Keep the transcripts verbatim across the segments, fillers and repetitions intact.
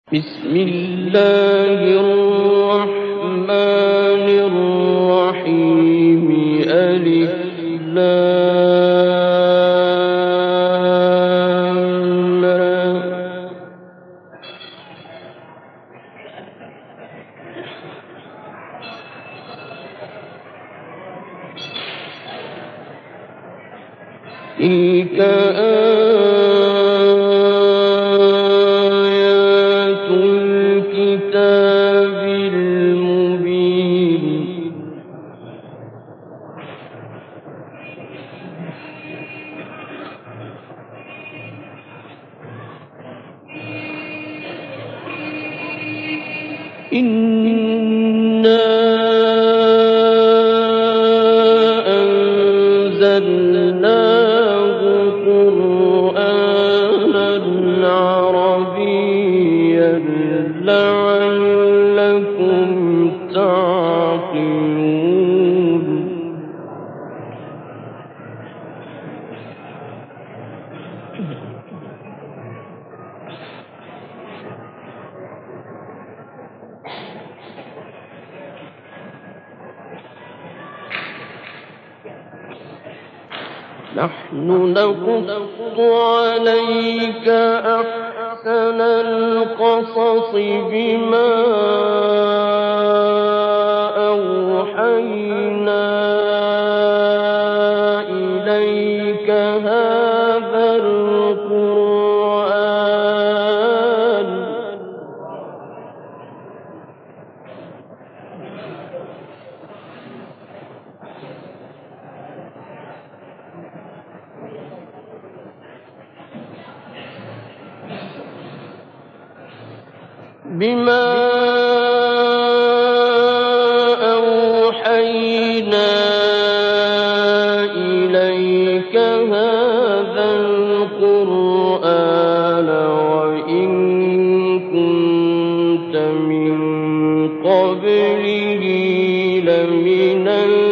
بسم الله الرحمن الرحيم ألف لام را تلك آيات الكتاب المبين إنا أنزلناه قرآنا عربيا لعلكم تعقلون نحن نقص عليك أحسن القصص بما أوحينا إليك هذا القرآن بما أوحينا إليك هذا القرآن وإن كنت من قبله لمن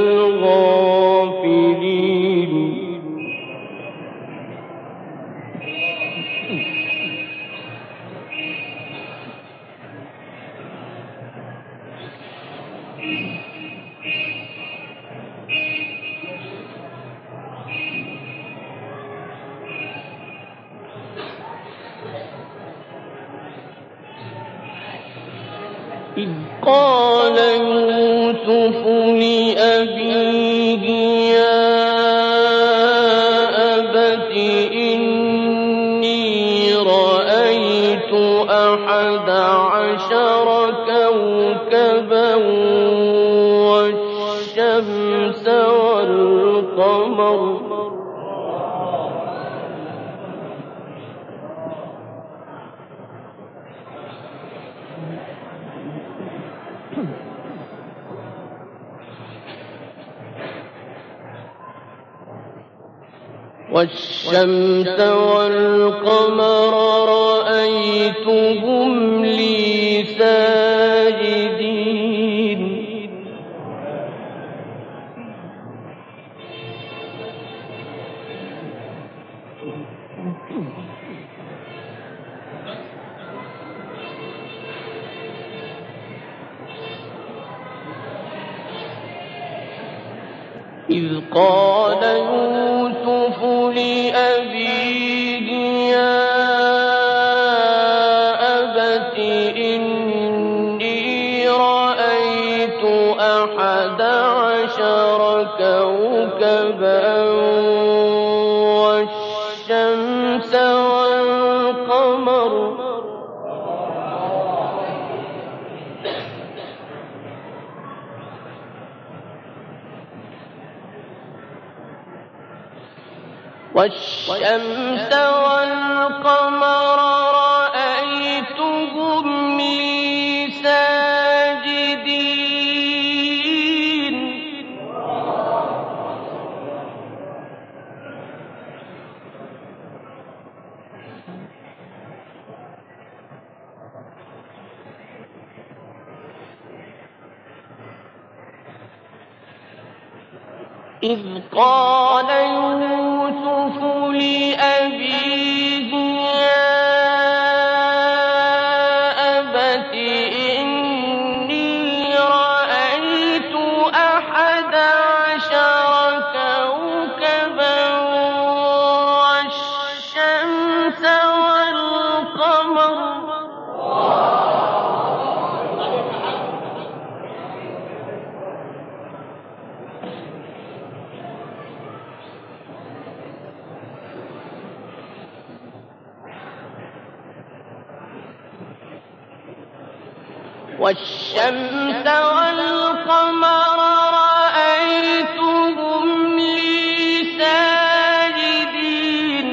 الغافلين إذ قال يوسف لأبيه يا أبت إني رأيت أحد عشر كوكبا والشمس والقمر والشمس والقمر رأيتهم لي ساجدين إذ قال يوسف لأبيه يا أبت إني رأيت أحد عشر كوكبا والشمس والقمر والشمس والقمر رأيتهم لي ساجدين إذ قال يوسف لأبيه يا والشمس والقمر رأيتهم لي ساجدين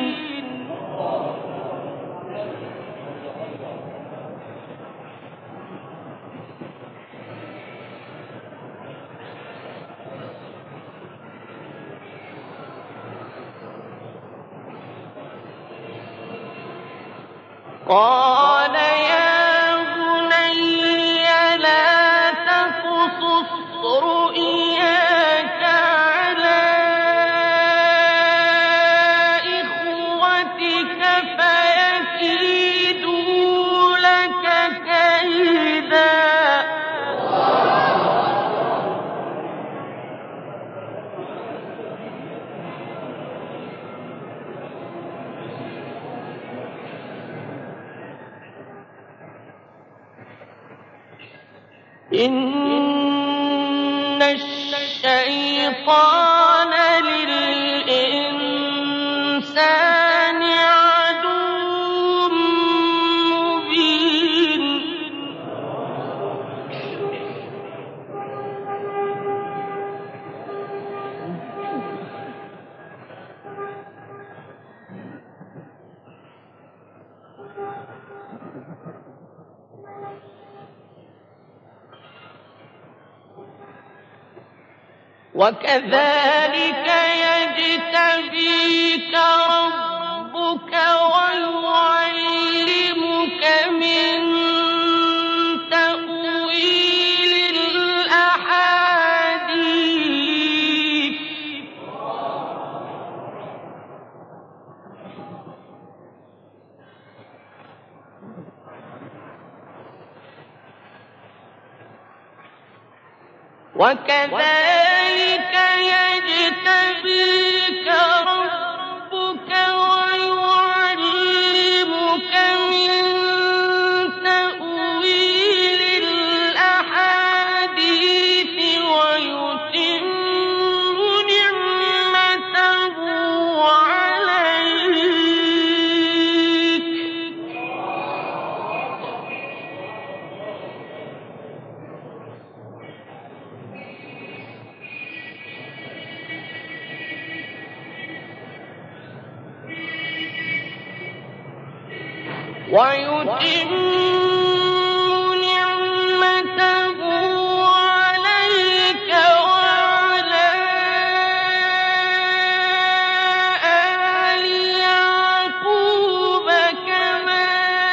قال يا بني لا تقصص رؤياك على إخوتك فيكيدوا لك كيدا إن الشيطان للإنسان عدو مبين وكذلك يجتبيك ربك ويعلمك من تأويل الأحاديث وكذلك يجتبيك ربك ويعلمك من تأويل الأحاديث ويتم نعمته عليك ويتم نعمته عليك وعلى آل يعقوب كما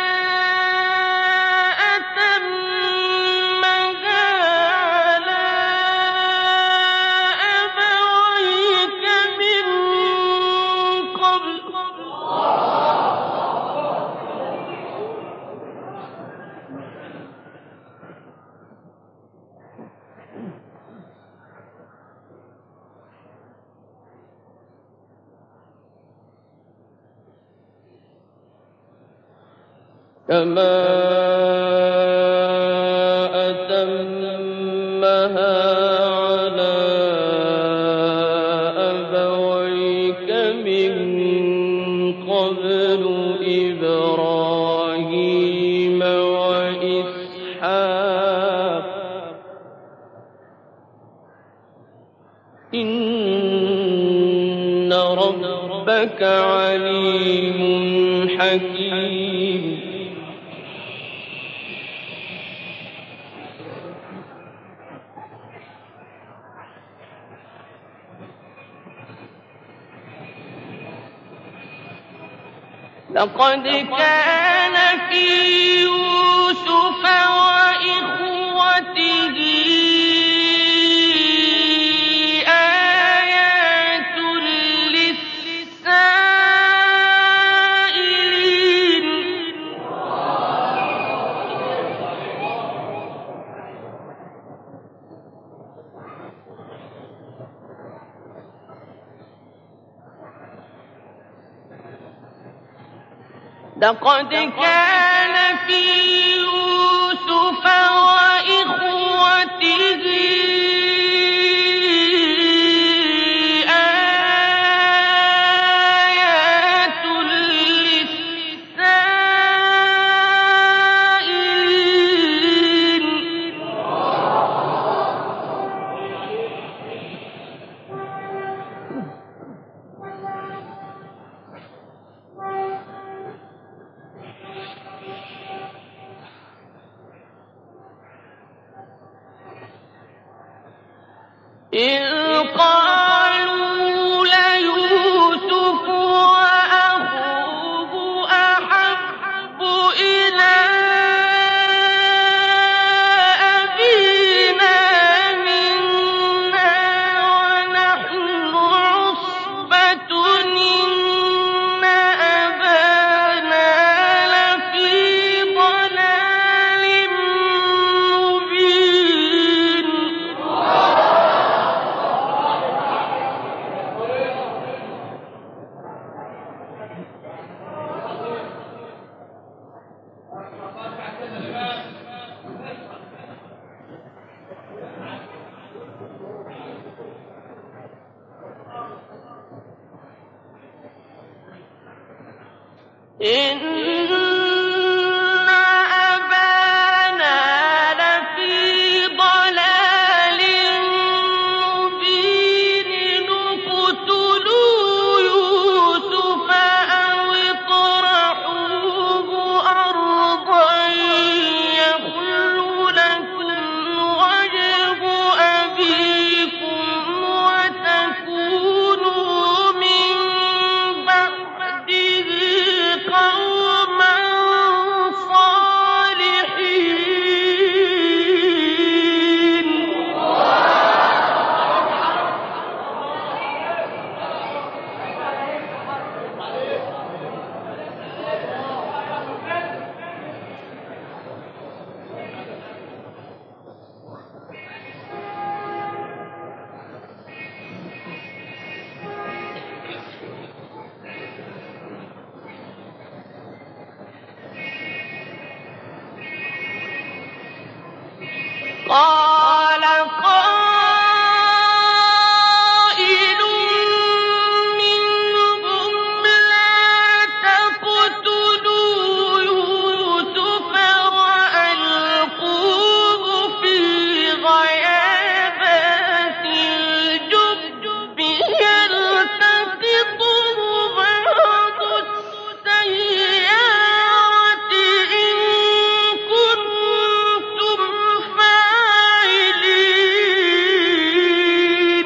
أتمها على أبويك من قبل كما أتمها على أبويك من قبل إبراهيم وإسحاق إن ربك عليم حكيم لقد كان في يوسف وإخوته آيات للسائلين لقد كان في يوسف وإخوته آيات للسائلين إذ قالوا ليوسف وأخوه أحب إلى أبينا منا ونحن عصبة إن أبانا لفي ضلال مبين. إن أبانا لفي ضلال مبين. اقتلوا يوسف أو اطرحوه أرضا يخل لكم وجه أبيكم وتكونوا من بعده قوما صالحين. قال قائل منهم لا تقتلوا يوسف وألقوه في غيابات الجب يلتقطه بعض السيارة إن كنتم فاعلين.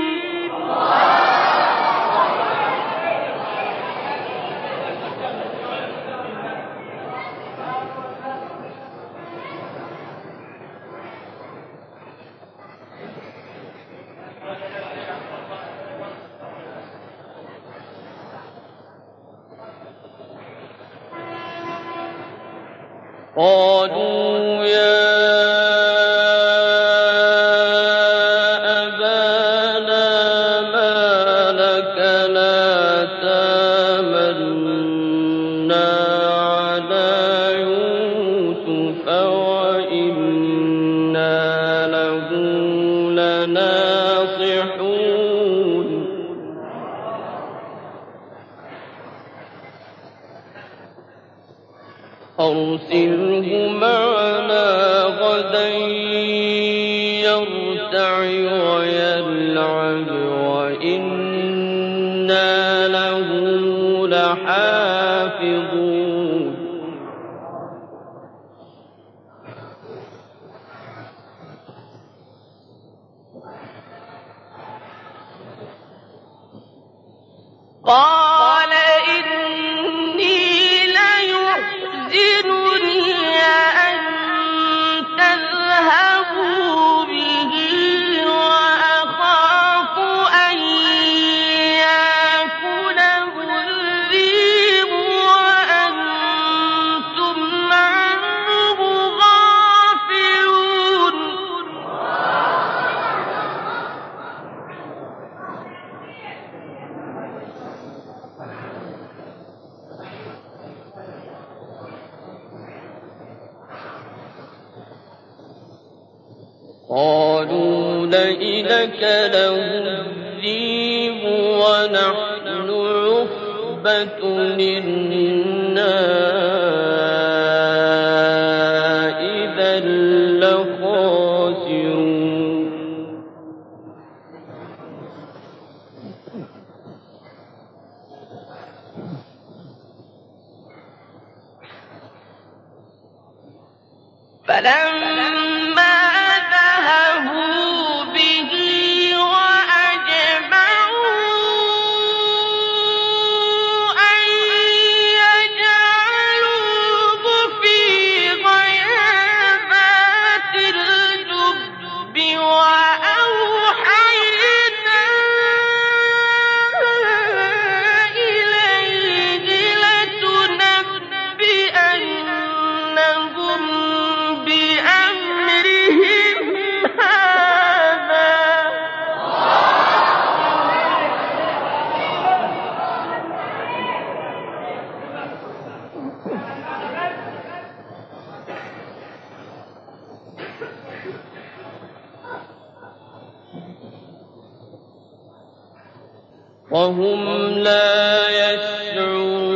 قالوا يا أبانا ما لك لا تامنا على يوسف وإنا له لناصحون. أرسله معنا غدا يرتع ويلعب وإنا له لحافظون. قال إني ليحزنني أن تذهبوا به وأخاف أن يأكله الذئب وأنتم عنه غافلون. قالوا لئن أكله الذئب ونحن عصبة إنا إذا لخاسرون. فلما ذهبوا به وأخذوا وهم لا يشعرون